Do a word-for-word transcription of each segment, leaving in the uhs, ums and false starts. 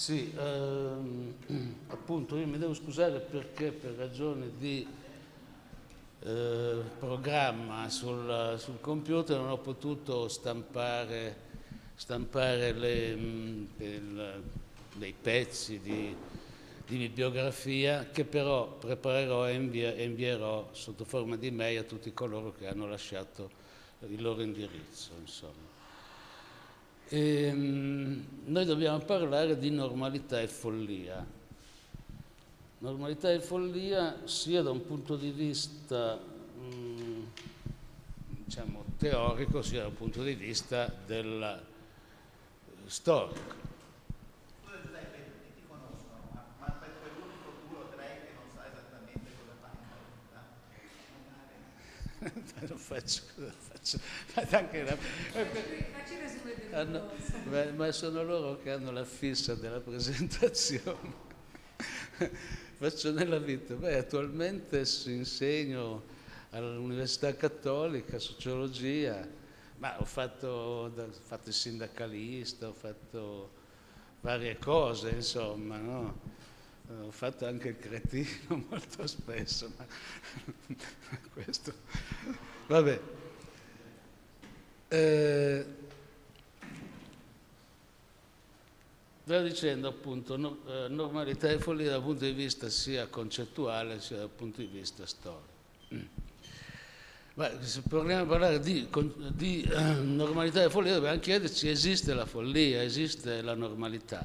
Sì, ehm, appunto io mi devo scusare perché per ragioni di eh, programma sul, sul computer non ho potuto stampare, stampare le, mh, del- dei pezzi di, di bibliografia che però preparerò e invia- e invierò sotto forma di mail a tutti coloro che hanno lasciato il loro indirizzo, insomma. Ehm, noi dobbiamo parlare di normalità e follia. Normalità e follia sia da un punto di vista mh, diciamo, teorico sia da un punto di vista del eh, storico. Scusa Giuseppe, tutti ti conoscono, ma, ma per quell'unico tu lo direi che non sa esattamente cosa fa in realtà. Lo faccio, lo faccio. Ma anche la- Facci il resume del hanno- corso. ma, ma sono loro che hanno la fissa della presentazione. Faccio nella vita. Beh, attualmente insegno all'Università Cattolica sociologia, ma ho fatto, ho fatto il sindacalista, ho fatto varie cose, insomma, no? Ho fatto anche il cretino molto spesso, ma questo. Vabbè. Eh, Stavo dicendo appunto no- eh, normalità e follia dal punto di vista sia concettuale sia dal punto di vista storico. Ma se proviamo a parlare di, con- di, eh, normalità e follia dobbiamo chiederci: esiste la follia, esiste la normalità?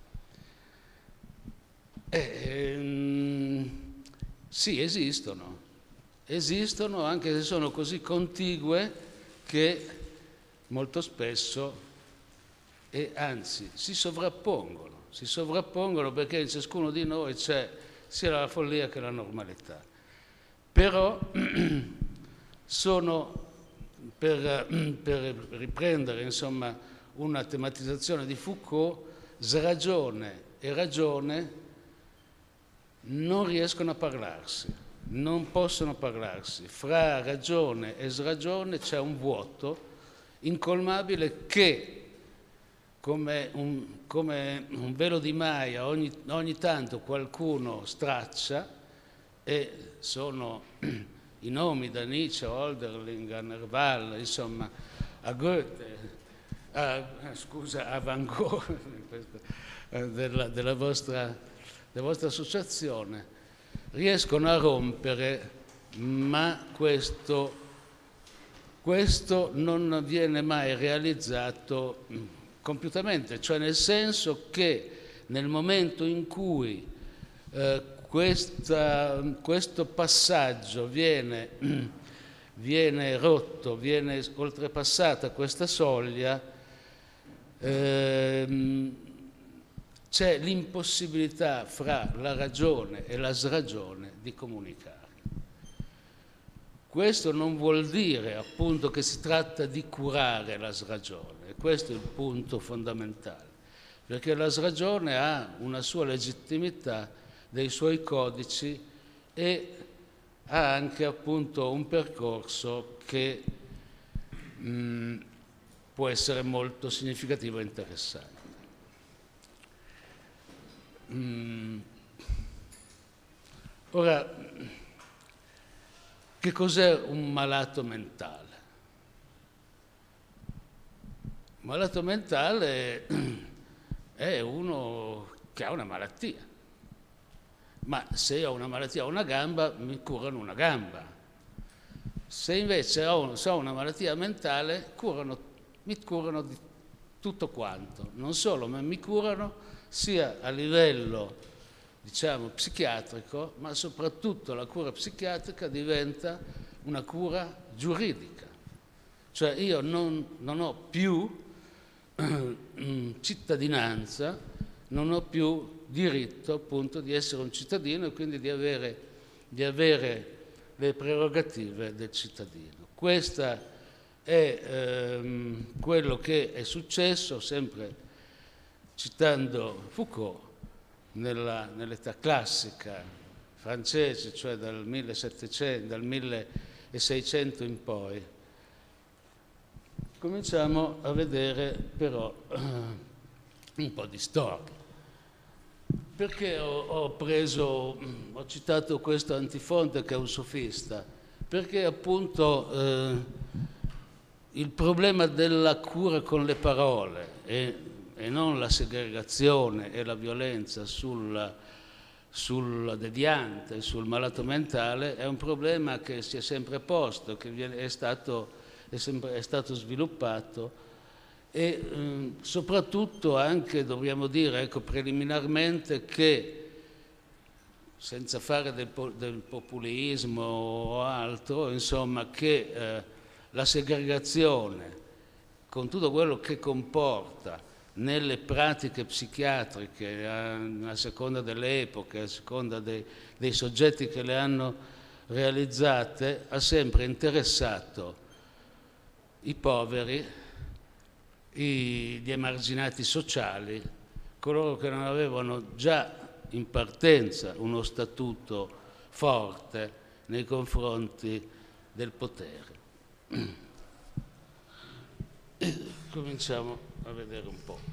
Eh, ehm, sì, esistono. Esistono anche se sono così contigue che molto spesso e anzi si sovrappongono, si sovrappongono perché in ciascuno di noi c'è sia la follia che la normalità. Però sono, per, per riprendere insomma una tematizzazione di Foucault, sragione e ragione non riescono a parlarsi, non possono parlarsi. Fra ragione e sragione c'è un vuoto incolmabile che come un, come un velo di Maya ogni, ogni tanto qualcuno straccia, e sono i nomi da Nietzsche, a Hölderlin, a Nerval, insomma, a Goethe, a, scusa, a Van Gogh, della, della, vostra, della vostra associazione, riescono a rompere, ma questo, questo non viene mai realizzato compiutamente, cioè nel senso che nel momento in cui eh, questa, questo passaggio viene, viene rotto, viene oltrepassata questa soglia, ehm, c'è l'impossibilità fra la ragione e la sragione di comunicare. Questo non vuol dire appunto che si tratta di curare la sragione. Questo è il punto fondamentale, perché la sragione ha una sua legittimità, dei suoi codici e ha anche appunto un percorso che mh, può essere molto significativo e interessante. Mm. Ora, che cos'è un malato mentale? Un malato mentale è uno che ha una malattia, ma se ho una malattia ho una gamba, mi curano una gamba. Se invece ho, se ho una malattia mentale, curano, mi curano di tutto quanto, non solo, ma mi curano sia a livello, diciamo, psichiatrico, ma soprattutto la cura psichiatrica diventa una cura giuridica. Cioè io non, non ho più cittadinanza, non ho più diritto appunto di essere un cittadino e quindi di avere, di avere le prerogative del cittadino. Questo è ehm, quello che è successo, sempre citando Foucault, nella, nell'età classica francese, cioè dal millesettecento, dal milleseicento in poi. Cominciamo a vedere però un po' di storia. Perché ho, ho preso, ho citato questo Antifonte che è un sofista? Perché appunto eh, il problema della cura con le parole e, e non la segregazione e la violenza sulla, sul deviante, sul malato mentale, è un problema che si è sempre posto, che viene, è, stato, è, sempre, è stato sviluppato e eh, soprattutto anche, dobbiamo dire, ecco, preliminarmente che, senza fare del, del populismo o altro, insomma, che eh, la segregazione, con tutto quello che comporta nelle pratiche psichiatriche, a, a seconda delle epoche, a seconda dei, dei soggetti che le hanno realizzate, ha sempre interessato i poveri, gli emarginati sociali, coloro che non avevano già in partenza uno statuto forte nei confronti del potere. E cominciamo a vedere un po'.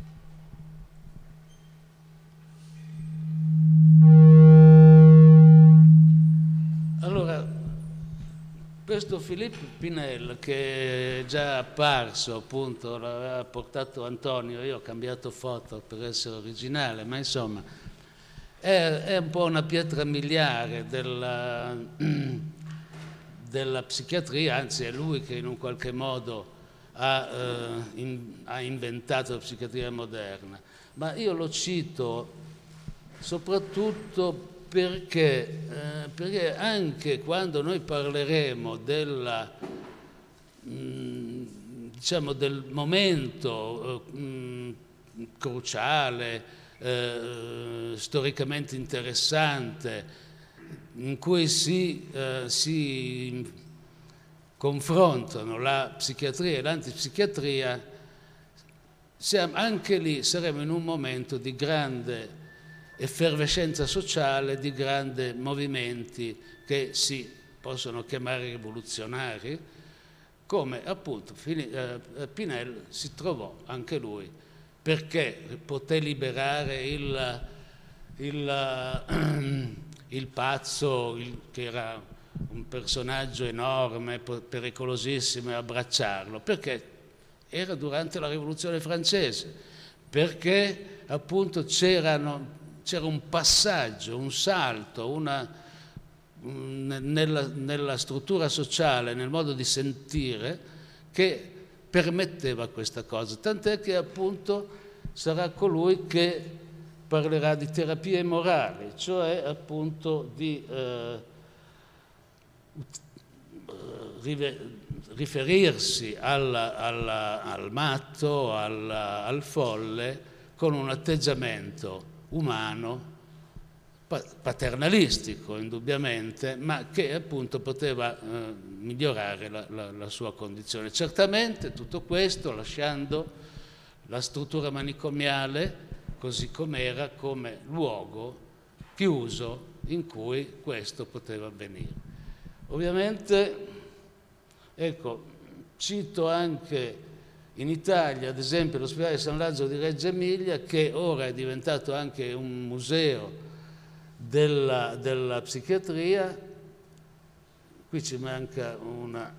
Allora, questo Philippe Pinel, che è già apparso, appunto, l'aveva portato Antonio, io ho cambiato foto per essere originale, ma insomma è, è un po' una pietra miliare della, della psichiatria, anzi è lui che in un qualche modo ha, eh, in, ha inventato la psichiatria moderna. Ma io lo cito soprattutto perché, eh, perché anche quando noi parleremo della, mh, diciamo, del momento mh, cruciale, eh, storicamente interessante, in cui si, eh, si confrontano la psichiatria e l'antipsichiatria, siamo, anche lì saremo in un momento di grande effervescenza sociale, di grandi movimenti che si possono chiamare rivoluzionari, come appunto Pinel si trovò anche lui, perché poté liberare il, il, il pazzo, il, che era un personaggio enorme, pericolosissimo, e abbracciarlo, perché era durante la Rivoluzione francese, perché appunto c'erano c'era un passaggio, un salto, una, nella, nella struttura sociale, nel modo di sentire, che permetteva questa cosa. Tant'è che appunto sarà colui che parlerà di terapie morali, cioè appunto di eh, riferirsi alla, alla, al matto, alla, al folle, con un atteggiamento umano, paternalistico indubbiamente, ma che appunto poteva eh, migliorare la, la, la sua condizione. Certamente tutto questo lasciando la struttura manicomiale così com'era, come luogo chiuso in cui questo poteva avvenire. Ovviamente, ecco, cito anche in Italia, ad esempio, l'ospedale San Lazzaro di Reggio Emilia, che ora è diventato anche un museo della, della psichiatria. Qui ci manca una,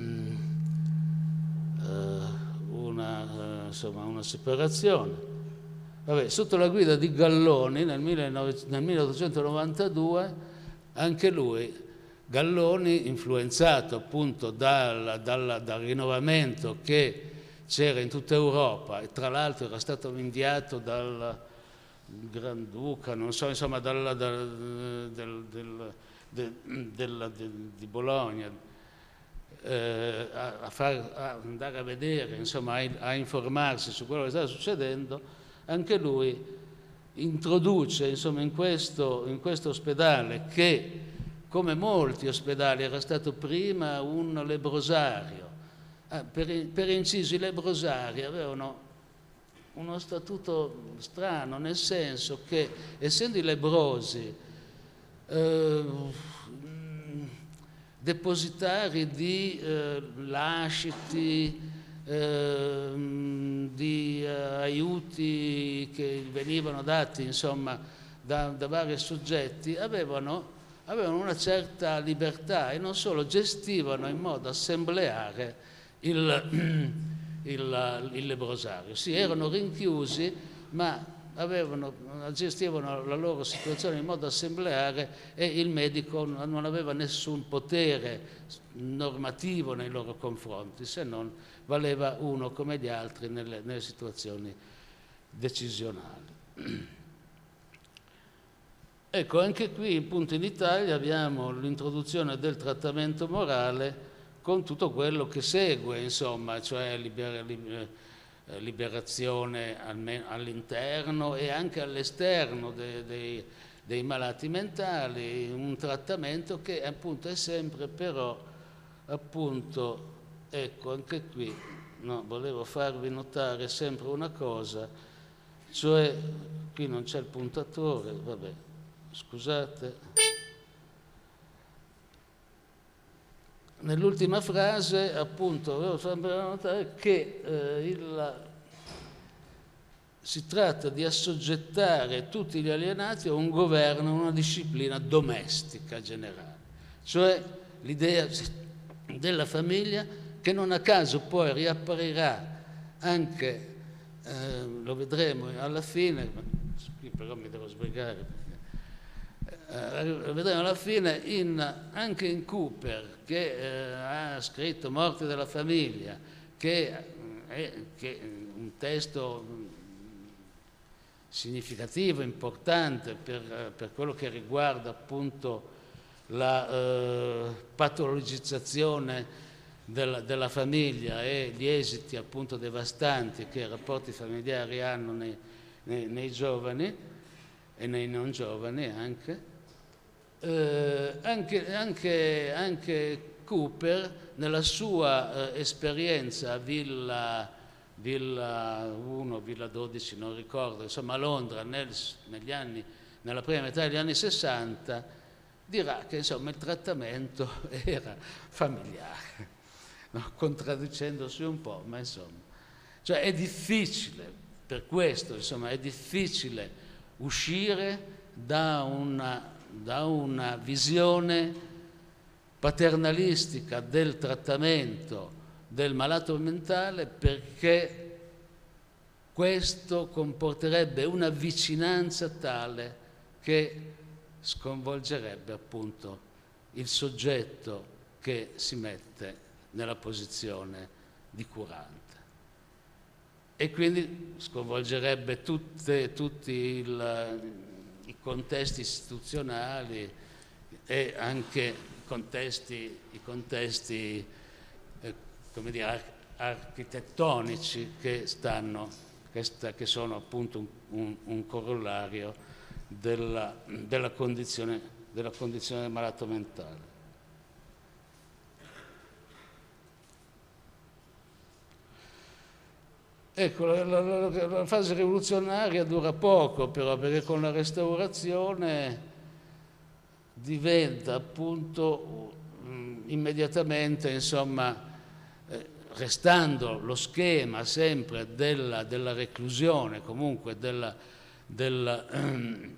una, insomma, una separazione. Vabbè, sotto la guida di Galloni nel, milleottocentonovantadue, anche lui, Galloni, influenzato appunto dal, dal, dal rinnovamento che c'era in tutta Europa, e tra l'altro era stato inviato dal Granduca, non so, insomma, dal, dal, del, del, del, del, del, di Bologna, eh, a, a, far, a andare a vedere, insomma, a, a informarsi su quello che stava succedendo. Anche lui introduce, insomma, in questo, in questo ospedale, che come molti ospedali era stato prima un lebbrosario. Ah, per, per inciso, i lebrosari avevano uno statuto strano, nel senso che, essendo i lebbrosi eh, depositari di eh, lasciti, ehm, di eh, aiuti che venivano dati, insomma, da, da vari soggetti, avevano, avevano una certa libertà e non solo, gestivano in modo assembleare il, il, il lebbrosario. Sì, erano rinchiusi, ma avevano, gestivano la loro situazione in modo assembleare e il medico non aveva nessun potere normativo nei loro confronti, se non valeva uno come gli altri nelle, nelle situazioni decisionali. Ecco, anche qui appunto in Italia abbiamo l'introduzione del trattamento morale con tutto quello che segue, insomma, cioè liber, liber, liberazione all'interno e anche all'esterno dei, dei, dei malati mentali, un trattamento che appunto è sempre però, appunto, ecco, anche qui, no, volevo farvi notare sempre una cosa, cioè, qui non c'è il puntatore, vabbè, scusate. Nell'ultima frase, appunto, volevo sempre notare che eh, il, si tratta di assoggettare tutti gli alienati a un governo, a una disciplina domestica generale, cioè l'idea della famiglia che non a caso poi riapparirà anche, eh, lo vedremo alla fine, qui però mi devo sbrigare, Uh, vedremo alla fine in, anche in Cooper che uh, ha scritto Morte della famiglia, che è che un testo significativo, importante per, per quello che riguarda appunto la uh, patologizzazione della, della famiglia e gli esiti appunto devastanti che i rapporti familiari hanno nei, nei, nei giovani e nei non giovani anche. Eh, anche, anche, anche Cooper nella sua eh, esperienza a Villa, Villa uno, Villa dodici, non ricordo, insomma a Londra nel, negli anni, nella prima metà degli anni sessanta, dirà che insomma il trattamento era familiare, no? Contraddicendosi un po', ma insomma, cioè è difficile, per questo insomma è difficile uscire da una da una visione paternalistica del trattamento del malato mentale, perché questo comporterebbe una vicinanza tale che sconvolgerebbe appunto il soggetto che si mette nella posizione di curante e quindi sconvolgerebbe tutte, tutti il i contesti istituzionali e anche i contesti, i contesti eh, come dire, architettonici che, stanno, che, sta, che sono appunto un, un, un corollario della, della, condizione, della condizione del malato mentale. Ecco, la, la, la, la fase rivoluzionaria dura poco però, perché con la restaurazione diventa appunto mh, immediatamente, insomma, eh, restando lo schema sempre della, della reclusione, comunque della, della, ehm,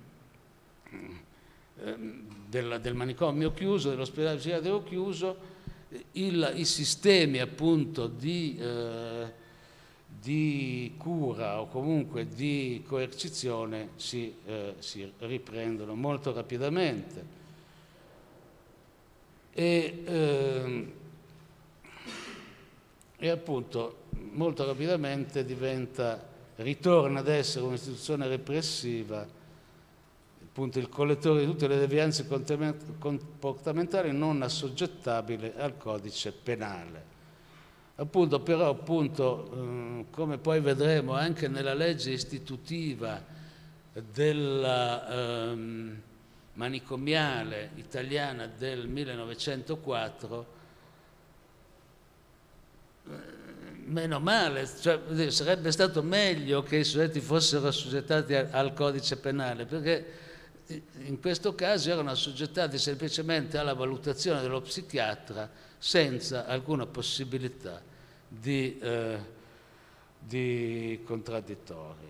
della, del manicomio chiuso, dell'ospedale psichiatrico chiuso, il, i sistemi appunto di... Eh, di cura o comunque di coercizione si, eh, si riprendono molto rapidamente e, eh, e appunto molto rapidamente diventa, ritorna ad essere un'istituzione repressiva, appunto il collettore di tutte le devianze comportamentali non assoggettabile al codice penale. Appunto, però, appunto, eh, come poi vedremo anche nella legge istitutiva della ehm, manicomiale italiana del millenovecentoquattro, eh, meno male, cioè, sarebbe stato meglio che i soggetti fossero assoggettati a, al codice penale, perché in questo caso erano assoggettati semplicemente alla valutazione dello psichiatra senza alcuna possibilità di, eh, di contraddittorio.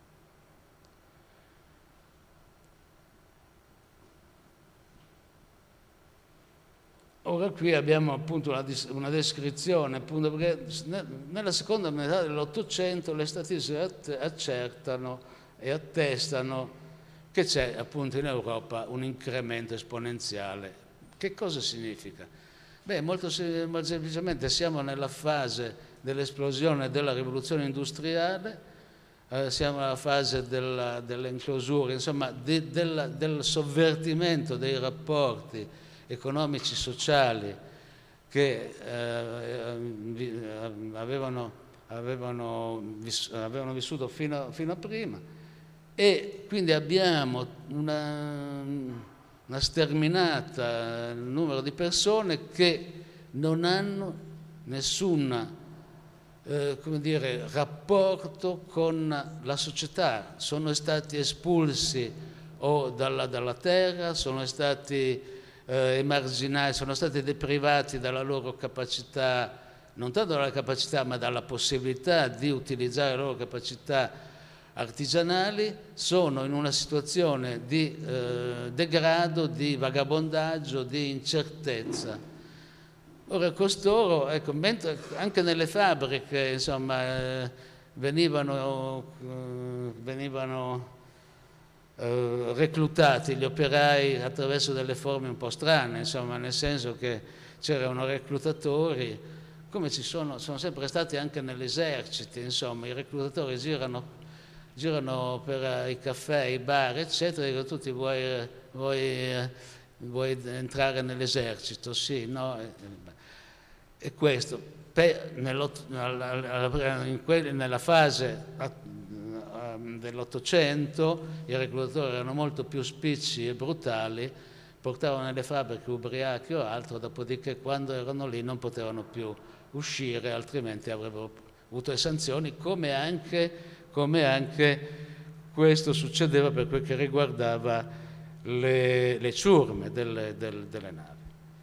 Ora qui abbiamo appunto una, una descrizione, appunto, perché nella seconda metà dell'Ottocento le statistiche accertano e attestano che c'è appunto in Europa un incremento esponenziale. Che cosa significa? Beh, molto, molto semplicemente siamo nella fase dell'esplosione della rivoluzione industriale, eh, siamo nella fase della, dell'enclosura, insomma di, della, del sovvertimento dei rapporti economici, sociali che eh, avevano, avevano, vis, avevano vissuto fino, fino a prima, e quindi abbiamo una, una sterminata numero di persone che non hanno nessun eh, come dire, rapporto con la società, sono stati espulsi o dalla, dalla terra, sono stati Eh, emarginati, sono stati deprivati dalla loro capacità, non tanto dalla capacità ma dalla possibilità di utilizzare le loro capacità artigianali, sono in una situazione di eh, degrado, di vagabondaggio, di incertezza. Ora costoro, ecco, mentre anche nelle fabbriche, insomma, eh, venivano, eh, venivano Uh, reclutati gli operai attraverso delle forme un po' strane, insomma, nel senso che c'erano reclutatori, come ci sono, sono sempre stati anche negli eserciti, insomma, i reclutatori girano, girano per uh, i caffè, i bar, eccetera, e dicono: tu ti vuoi, vuoi, uh, vuoi entrare nell'esercito? Sì, no? E questo, per, nella fase dell'Ottocento i reclutatori erano molto più spicci e brutali, portavano nelle fabbriche ubriachi o altro, dopodiché quando erano lì non potevano più uscire, altrimenti avrebbero avuto le sanzioni, come anche, come anche questo succedeva per quel che riguardava le, le ciurme delle, delle, delle navi.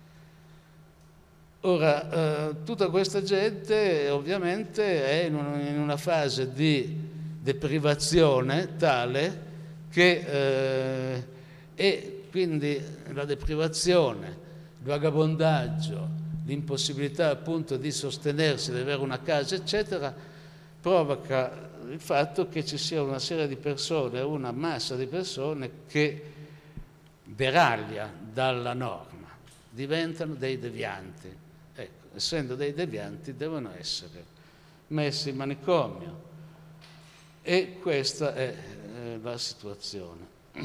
Ora, eh, tutta questa gente ovviamente è in una, in una fase di deprivazione tale che eh, e quindi la deprivazione, il vagabondaggio, l'impossibilità appunto di sostenersi, di avere una casa, eccetera, provoca il fatto che ci sia una serie di persone, una massa di persone che deraglia dalla norma, diventano dei devianti. Ecco, essendo dei devianti devono essere messi in manicomio. E questa è eh, la situazione.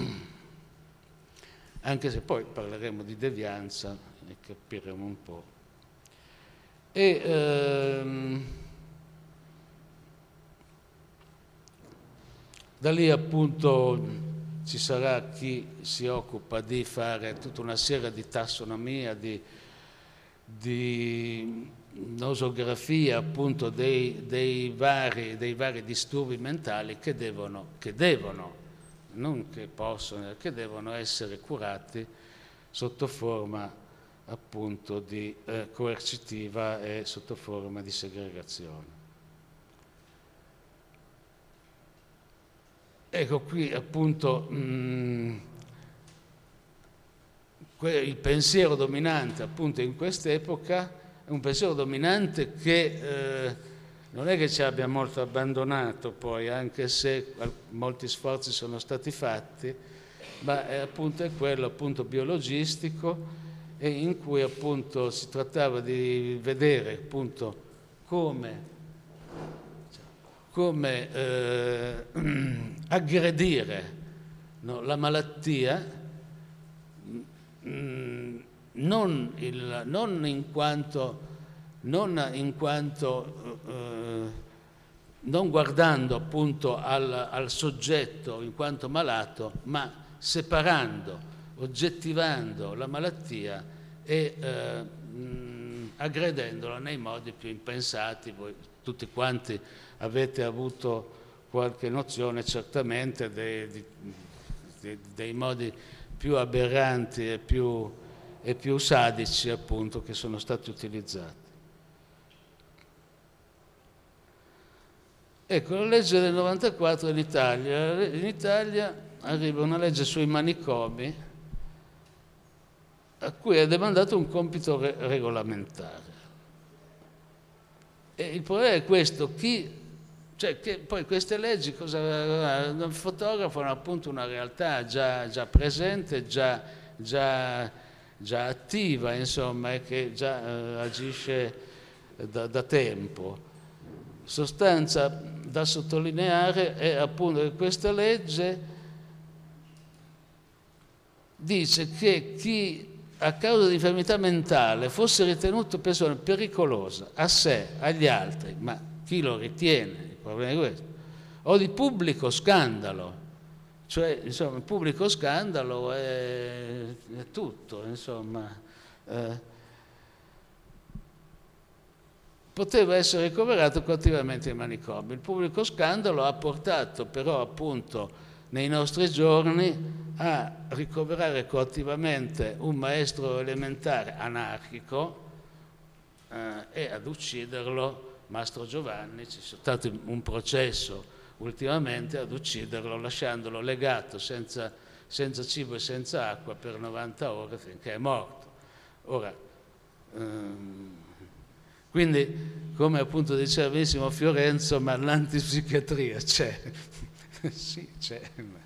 Anche se poi parleremo di devianza e capiremo un po'. E ehm, da lì appunto ci sarà chi si occupa di fare tutta una serie di tassonomia, di, di nosografia appunto dei, dei, vari, dei vari disturbi mentali che devono, che devono, non che possono, che devono essere curati sotto forma appunto di eh, coercitiva e sotto forma di segregazione. Ecco qui appunto mh, il pensiero dominante appunto in quest'epoca è un pensiero dominante che eh, non è che ci abbia molto abbandonato poi, anche se molti sforzi sono stati fatti, ma è appunto è quello appunto biologistico, e in cui appunto si trattava di vedere appunto come, come eh, aggredire, no, la malattia, mh, Non, il, non in quanto, non, in quanto eh, non guardando appunto al, al soggetto in quanto malato, ma separando, oggettivando la malattia e eh, mh, aggredendola nei modi più impensati. Voi tutti quanti avete avuto qualche nozione certamente dei, dei, dei modi più aberranti e più e più sadici appunto che sono stati utilizzati. Ecco, la legge del novantaquattro in Italia. In Italia arriva una legge sui manicomi a cui è demandato un compito re- regolamentare. E il problema è questo, chi, cioè che poi queste leggi cosa fotografano appunto una realtà già, già presente, già, già, già attiva, insomma, e che già eh, agisce da, da tempo. Sostanza da sottolineare è appunto che questa legge dice che chi a causa di infermità mentale fosse ritenuto persona pericolosa a sé, agli altri, ma chi lo ritiene, il problema è questo, o di pubblico scandalo, cioè insomma il pubblico scandalo è, è tutto, insomma, eh, poteva essere ricoverato coattivamente in manicomio. Il pubblico scandalo ha portato però appunto nei nostri giorni a ricoverare coattivamente un maestro elementare anarchico eh, e ad ucciderlo, Mastro Giovanni. C'è stato un processo ultimamente ad ucciderlo lasciandolo legato senza, senza cibo e senza acqua per novanta ore finché è morto. Ora, ehm, quindi, come appunto diceva benissimo Fiorenzo, ma l'antipsichiatria c'è. Sì, c'è.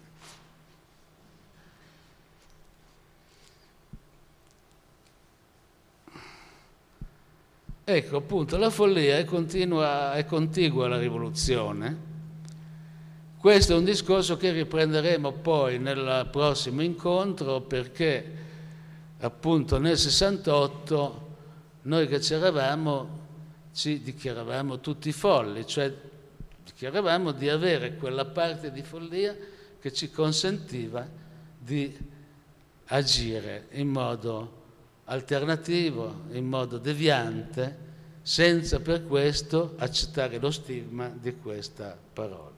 Ecco, appunto, la follia è, continua, è contigua alla rivoluzione. Questo è un discorso che riprenderemo poi nel prossimo incontro, perché appunto nel sessantotto noi che c'eravamo ci dichiaravamo tutti folli, cioè dichiaravamo di avere quella parte di follia che ci consentiva di agire in modo alternativo, in modo deviante, senza per questo accettare lo stigma di questa parola.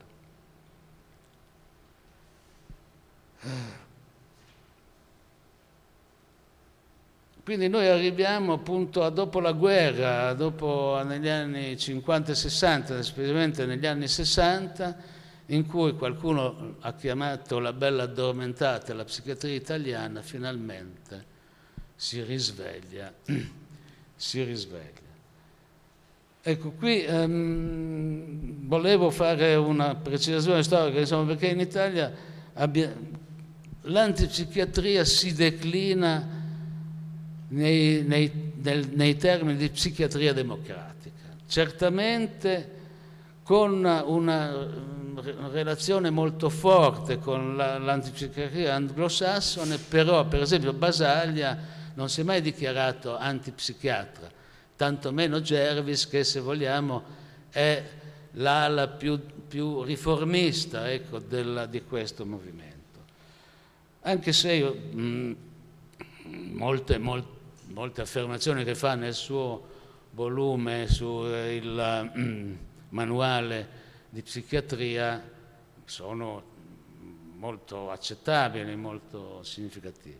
Quindi noi arriviamo appunto a dopo la guerra, dopo, negli anni cinquanta e sessanta, specialmente negli anni sessanta, in cui qualcuno ha chiamato la bella addormentata, la psichiatria italiana finalmente si risveglia, si risveglia. Ecco, qui ehm, volevo fare una precisazione storica, insomma, perché in Italia abbia, l'antipsichiatria si declina Nei, nei, nel, nei termini di psichiatria democratica, certamente con una relazione molto forte con la, l'antipsichiatria anglosassone, però per esempio Basaglia non si è mai dichiarato antipsichiatra, tantomeno Jervis, che se vogliamo è l'ala più, più riformista, ecco, della, di questo movimento. Anche se io mh, molte, molte molte affermazioni che fa nel suo volume sul mm, manuale di psichiatria sono molto accettabili, molto significative.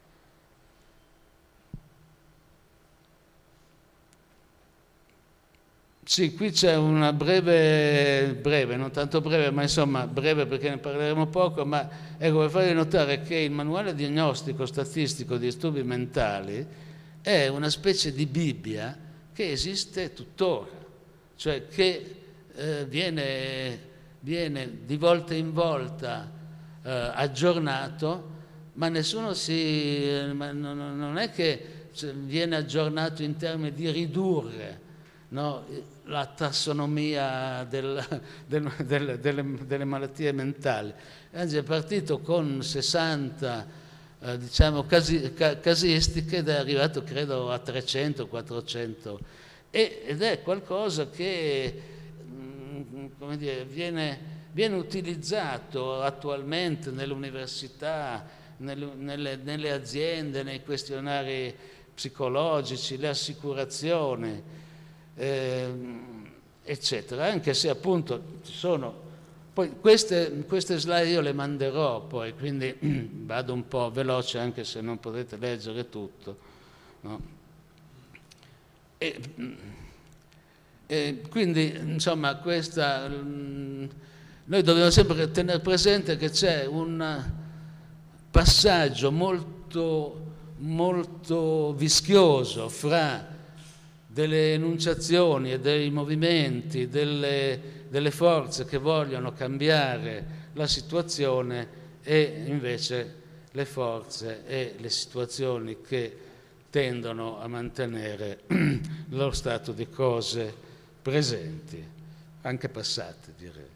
Sì, qui c'è una breve, breve, non tanto breve, ma insomma breve perché ne parleremo poco, ma ecco, per farvi notare che il manuale diagnostico statistico di disturbi mentali è una specie di Bibbia che esiste tuttora, cioè che eh, viene, viene di volta in volta eh, aggiornato, ma nessuno si, ma non, non è che viene aggiornato in termini di ridurre, no, la tassonomia del, del, del, delle, delle malattie mentali. Anzi, è partito con sessanta Eh, diciamo casi, ca, casistiche ed è arrivato credo a trecento quattrocento e, ed è qualcosa che mh, come dire, viene, viene utilizzato attualmente nelle università, nelle, nelle, nelle aziende, nei questionari psicologici, le assicurazioni, eh, eccetera, anche se appunto ci sono. Poi queste, queste slide io le manderò poi, quindi vado un po' veloce anche se non potete leggere tutto. No? E, E quindi, insomma, questa, mh, noi dobbiamo sempre tenere presente che c'è un passaggio molto, molto vischioso fra delle enunciazioni e dei movimenti, delle, delle forze che vogliono cambiare la situazione e invece le forze e le situazioni che tendono a mantenere lo stato di cose presenti, anche passate, direi.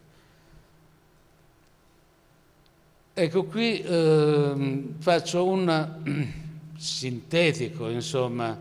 Ecco, qui eh, faccio un sintetico, insomma,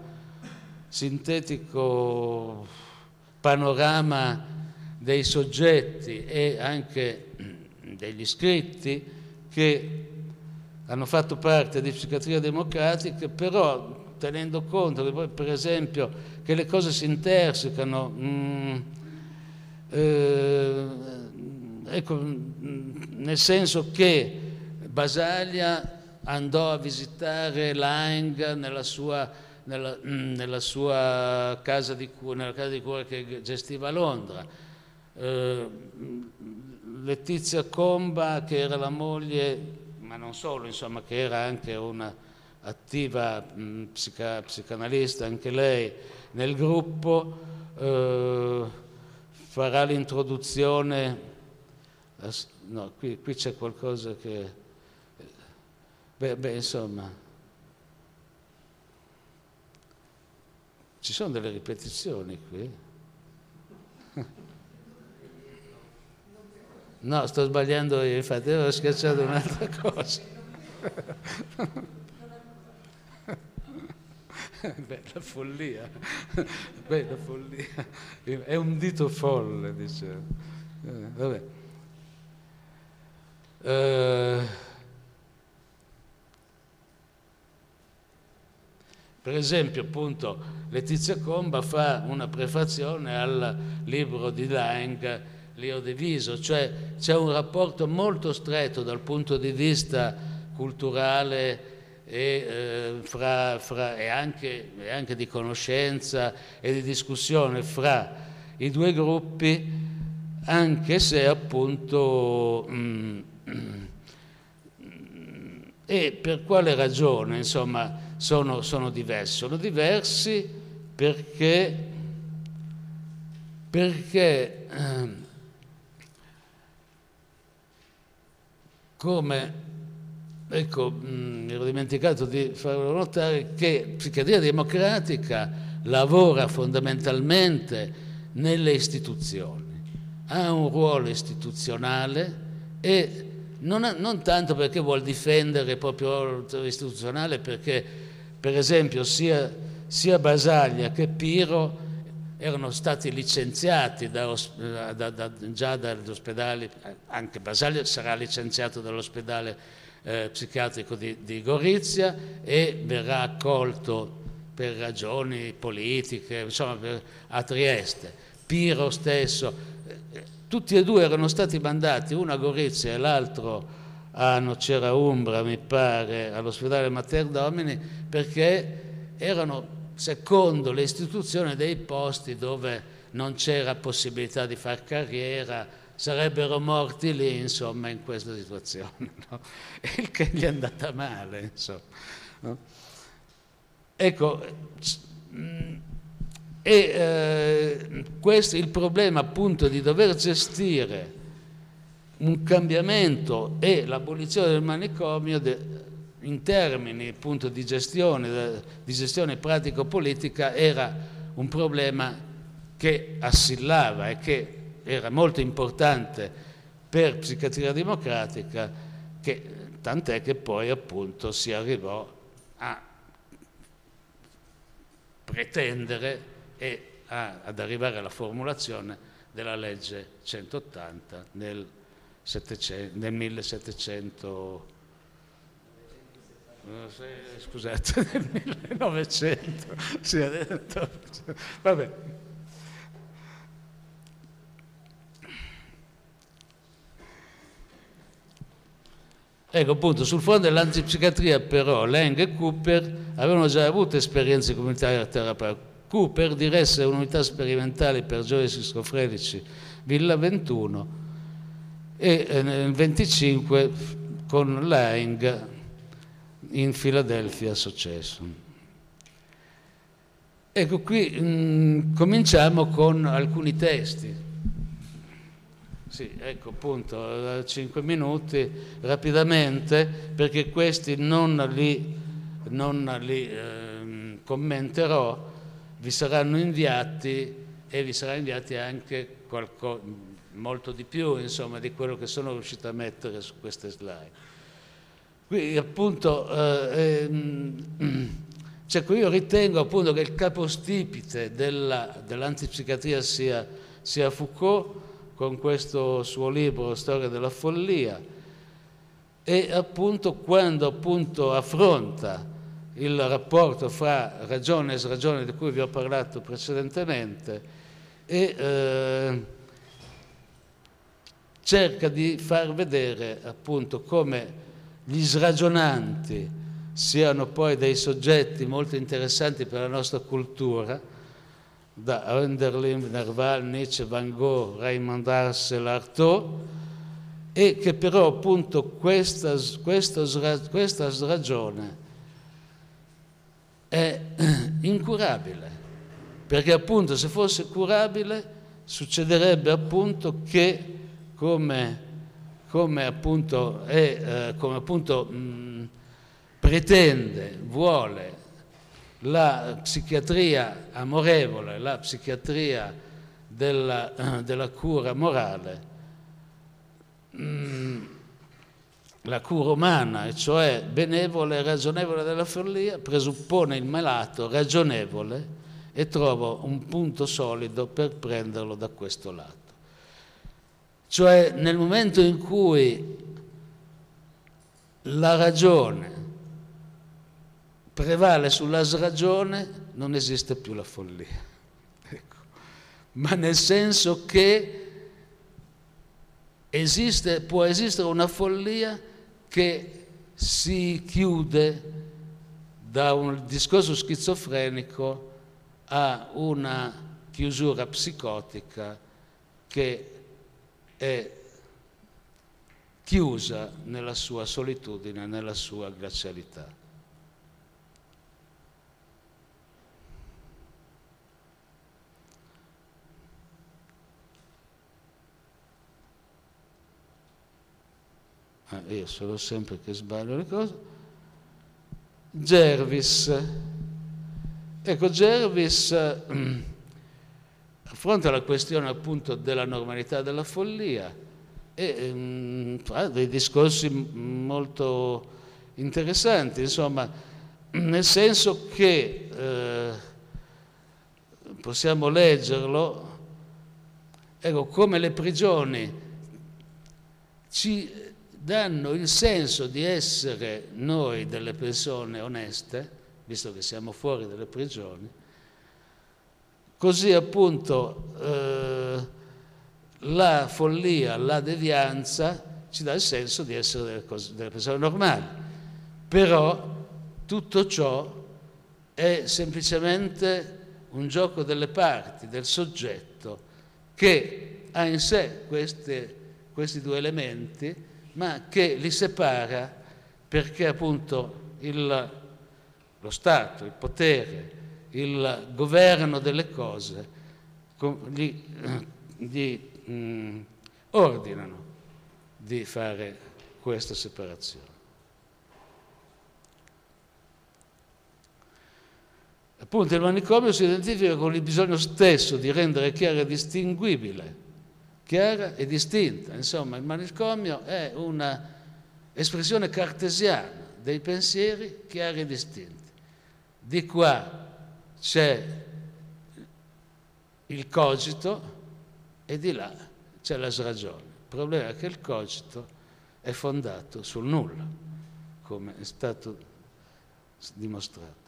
sintetico panorama dei soggetti e anche degli scritti che hanno fatto parte di Psichiatria Democratica, però tenendo conto che poi, per esempio, che le cose si intersecano, mh, eh, ecco, mh, nel senso che Basaglia andò a visitare Laing nella sua, nella, mh, nella sua casa di cura, nella casa di cura che gestiva a Londra. Eh, Letizia Comba, che era la moglie, ma non solo, insomma, che era anche una attiva mh, psica, psicanalista, anche lei nel gruppo, eh, farà l'introduzione. No, qui, qui c'è qualcosa che... Beh, beh, insomma, ci sono delle ripetizioni qui. No, sto sbagliando io, infatti avevo schiacciato un'altra cosa. Beh, la follia, beh, la follia, è un dito folle, dicevo. Eh, vabbè. Eh, per esempio, appunto, Letizia Comba fa una prefazione al libro di Laing, L'Io Diviso, cioè c'è un rapporto molto stretto dal punto di vista culturale e, eh, fra, fra, e, anche, e anche di conoscenza e di discussione fra i due gruppi, anche se appunto mh, e per quale ragione, insomma, sono, sono diversi? Sono diversi perché, perché eh, come ecco, mi ero dimenticato di farlo notare che Psichiatria Democratica lavora fondamentalmente nelle istituzioni, ha un ruolo istituzionale e non, ha, non tanto perché vuol difendere proprio il ruolo istituzionale, perché per esempio sia, sia Basaglia che Piro erano stati licenziati da, da, da, già dagli ospedali, anche Basaglia sarà licenziato dall'ospedale Eh, psichiatrico di, di Gorizia e verrà accolto per ragioni politiche, insomma, per, a Trieste. Piro stesso, eh, tutti e due erano stati mandati, uno a Gorizia e l'altro a Nocera Umbra, mi pare, all'ospedale Mater Domini, perché erano, secondo le istituzioni, dei posti dove non c'era possibilità di far carriera, sarebbero morti lì, insomma, in questa situazione, no? Il che gli è andata male, insomma. No? Ecco, e eh, questo il problema appunto di dover gestire un cambiamento e l'abolizione del manicomio de, in termini appunto di gestione, di gestione pratico-politica era un problema che assillava e che era molto importante per Psichiatria Democratica, che, tant'è che poi appunto si arrivò a pretendere e a, ad arrivare alla formulazione della legge centottanta nel, nel millesettecento, scusate, nel millenovecento, sì, vabbè. Ecco, appunto, sul fronte dell'antipsichiatria però Laing e Cooper avevano già avuto esperienze comunitarie Cooper diresse un'unità sperimentale per giovani schizofrenici Villa ventuno e nel venticinque con Laing in Philadelphia Association. Ecco, qui mh, cominciamo con alcuni testi. Sì, ecco appunto, cinque minuti rapidamente, perché questi non li, non li eh, commenterò, vi saranno inviati e vi sarà inviati anche qualcosa, molto di più, insomma, di quello che sono riuscito a mettere su queste slide. Qui appunto, eh, ehm, cioè, io ritengo appunto che il capostipite della, dell'antipsichiatria sia, sia Foucault, con questo suo libro Storia della follia, e appunto quando appunto affronta il rapporto fra ragione e sragione di cui vi ho parlato precedentemente e eh, cerca di far vedere appunto come gli sragionanti siano poi dei soggetti molto interessanti per la nostra cultura, da Hölderlin, Nerval, Nietzsche, Van Gogh, Raymond Roussel, Artaud, e che però appunto questa, questa, questa sragione è incurabile, perché appunto se fosse curabile succederebbe appunto che come, come appunto, è, eh, come appunto mh, pretende, vuole la psichiatria amorevole, la psichiatria della, della cura morale, mh, la cura umana, e cioè benevola e ragionevole della follia, presuppone il malato ragionevole e trova un punto solido per prenderlo da questo lato. Cioè nel momento in cui la ragione prevale sulla sragione, non esiste più la follia. Ecco. Ma nel senso che esiste, può esistere una follia che si chiude da un discorso schizofrenico a una chiusura psicotica che è chiusa nella sua solitudine, nella sua glacialità. Ah, io sono sempre che sbaglio le cose. Jervis. Ecco, Jervis eh, affronta la questione appunto della normalità della follia e mh, fa dei discorsi molto interessanti, insomma, nel senso che eh, possiamo leggerlo, ecco, come le prigioni ci danno il senso di essere noi delle persone oneste, visto che siamo fuori dalle prigioni, così appunto eh, la follia, la devianza ci dà il senso di essere delle, cose, delle persone normali. Però tutto ciò è semplicemente un gioco delle parti, del soggetto, che ha in sé queste, questi due elementi, ma che li separa perché appunto il, lo Stato, il potere, il governo delle cose gli, gli mh, ordinano di fare questa separazione. Appunto il manicomio si identifica con il bisogno stesso di rendere chiara e distinguibile, chiara e distinta. Insomma, il manicomio è una espressione cartesiana dei pensieri chiari e distinti. Di qua c'è il cogito e di là c'è la sragione. Il problema è che il cogito è fondato sul nulla, come è stato dimostrato.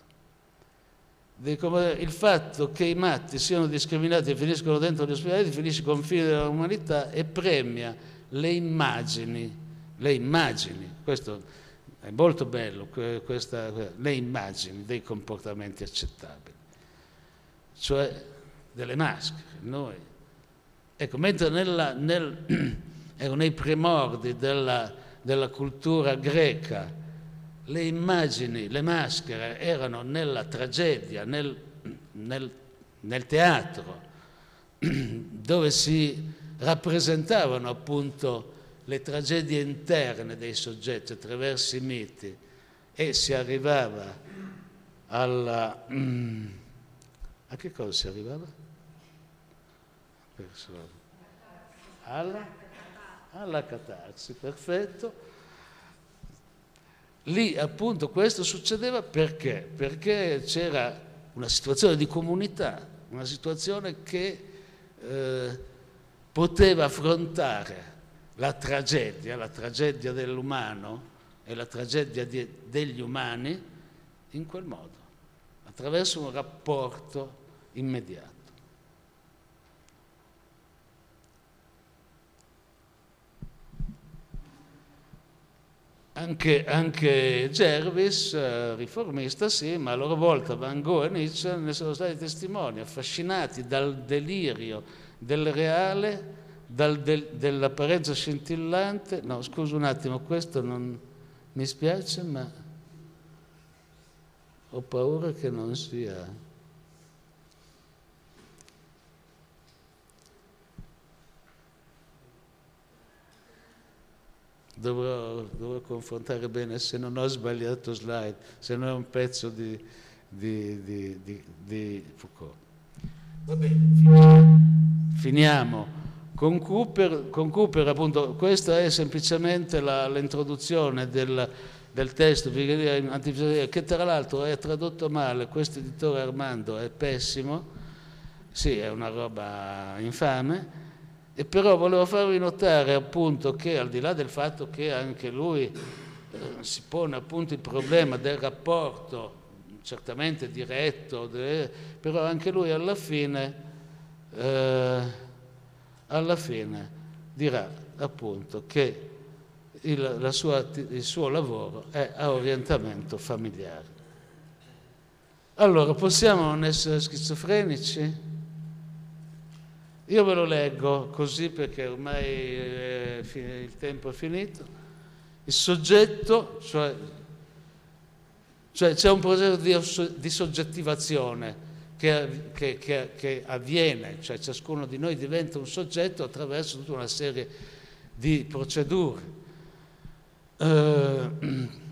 Il fatto che i matti siano discriminati e finiscono dentro gli ospedali finisce con i confini dell'umanità e premia le immagini, le immagini, questo è molto bello, questa, le immagini dei comportamenti accettabili. cioè delle maschere. Noi. Ecco, mentre nella, nel, ecco, nei primordi della, della cultura greca le immagini, le maschere erano nella tragedia, nel, nel, nel teatro, dove si rappresentavano appunto le tragedie interne dei soggetti attraverso i miti, e si arrivava alla... Mm, a che cosa si arrivava? Alla, alla catarsi, perfetto. Lì appunto questo succedeva perché? Perché c'era una situazione di comunità, una situazione che eh, poteva affrontare la tragedia, la tragedia dell'umano e la tragedia di, degli umani in quel modo, attraverso un rapporto immediato. Anche, anche Jervis, eh, riformista, sì, ma a loro volta Van Gogh e Nietzsche ne sono stati testimoni, affascinati dal delirio del reale, dal del, dell'apparenza scintillante. No, scusa un attimo, questo non mi spiace, ma ho paura che non sia... Dovrò, dovrò confrontare bene se non ho sbagliato slide, se non è un pezzo di, di, di, di, di Foucault. Va bene, finiamo. finiamo. Con Cooper, con Cooper, appunto, questa è semplicemente la, l'introduzione del, del testo, che tra l'altro è tradotto male, questo editore Armando è pessimo, sì, è una roba infame. E però volevo farvi notare appunto che, al di là del fatto che anche lui eh, si pone appunto il problema del rapporto certamente diretto, de, però anche lui alla fine, eh, alla fine dirà appunto che il, la sua, il suo lavoro è a orientamento familiare. Allora, possiamo non essere schizofrenici? Io ve lo leggo così perché ormai eh, il tempo è finito. Il soggetto, cioè, cioè c'è un processo di, di soggettivazione che, che, che, che avviene, cioè ciascuno di noi diventa un soggetto attraverso tutta una serie di procedure. Eh,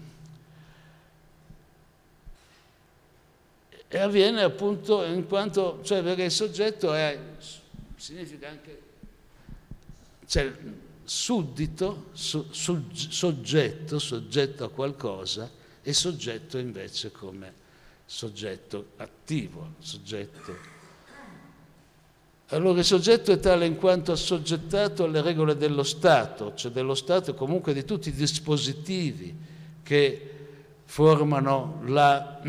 e avviene appunto in quanto, cioè perché il soggetto è... significa anche, cioè, suddito, so, so, soggetto, soggetto a qualcosa, e soggetto invece come soggetto attivo, soggetto. Allora il soggetto è tale in quanto assoggettato alle regole dello Stato, cioè dello Stato e comunque di tutti i dispositivi che formano la...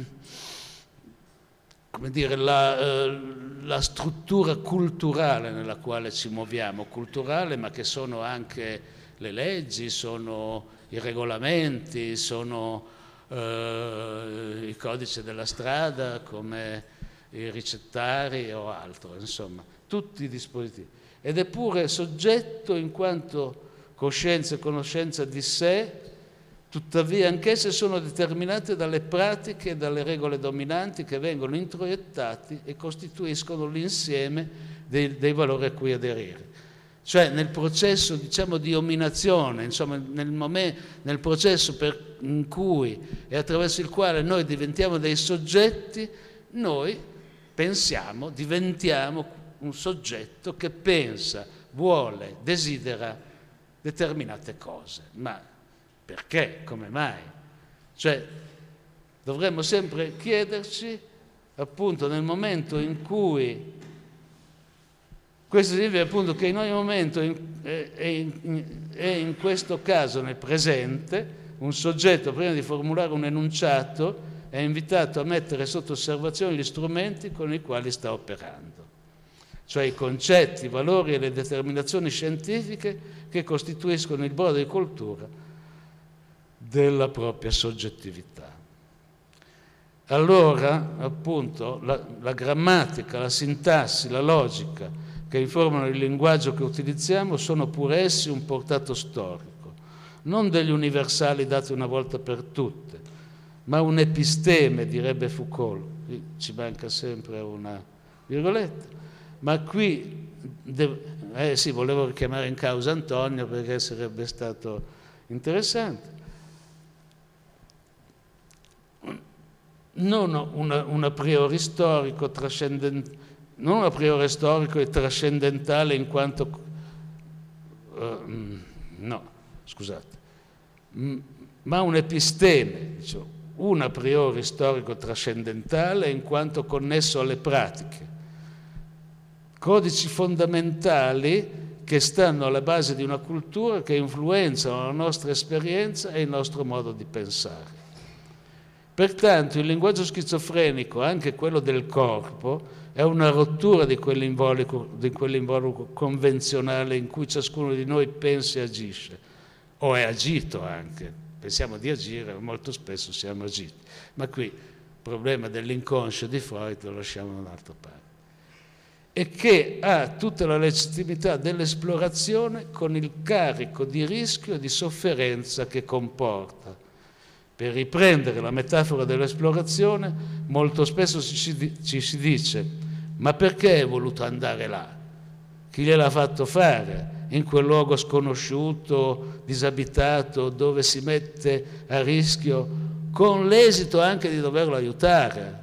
come dire, la, eh, la struttura culturale nella quale ci muoviamo, culturale ma che sono anche le leggi, sono i regolamenti, sono eh, i codici della strada come i ricettari o altro, insomma, tutti i dispositivi. Ed è pure soggetto in quanto coscienza e conoscenza di sé, tuttavia anch'esse sono determinate dalle pratiche e dalle regole dominanti che vengono introiettati e costituiscono l'insieme dei, dei valori a cui aderire. Cioè nel processo, diciamo, di dominazione, insomma nel, momento, nel processo per, in cui e attraverso il quale noi diventiamo dei soggetti, noi pensiamo, diventiamo un soggetto che pensa, vuole, desidera determinate cose. Ma perché? Come mai? Cioè, dovremmo sempre chiederci, appunto, nel momento in cui, questo significa appunto che in ogni momento, in, è, in, è in questo caso nel presente, un soggetto prima di formulare un enunciato è invitato a mettere sotto osservazione gli strumenti con i quali sta operando, cioè i concetti, i valori e le determinazioni scientifiche che costituiscono il brodo di coltura della propria soggettività. allora appunto la, la grammatica, la sintassi, la logica che informano il linguaggio che utilizziamo sono pure essi un portato storico, non degli universali dati una volta per tutte, ma un episteme, direbbe Foucault. Qui ci manca sempre una virgoletta, ma qui de- eh sì, volevo richiamare in causa Antonio perché sarebbe stato interessante. Non una, un a priori storico trascendentale, non a priori storico e trascendentale in quanto uh, no, scusate, ma un episteme, diciamo, un a priori storico trascendentale in quanto connesso alle pratiche, codici fondamentali che stanno alla base di una cultura che influenzano la nostra esperienza e il nostro modo di pensare. Pertanto il linguaggio schizofrenico, anche quello del corpo, è una rottura di quell'involucro, di quell'involucro convenzionale in cui ciascuno di noi pensa e agisce, o è agito anche. Pensiamo di agire, molto spesso siamo agiti. Ma qui il problema dell'inconscio di Freud lo lasciamo da un'altra parte. E che ha tutta la legittimità dell'esplorazione con il carico di rischio e di sofferenza che comporta. Per riprendere la metafora dell'esplorazione, molto spesso ci, ci si dice: ma perché è voluto andare là? Chi gliel'ha fatto fare in quel luogo sconosciuto, disabitato, dove si mette a rischio, con l'esito anche di doverlo aiutare?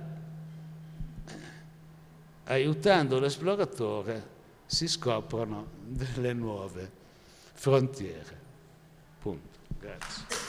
Aiutando l'esploratore si scoprono delle nuove frontiere. Punto. Grazie.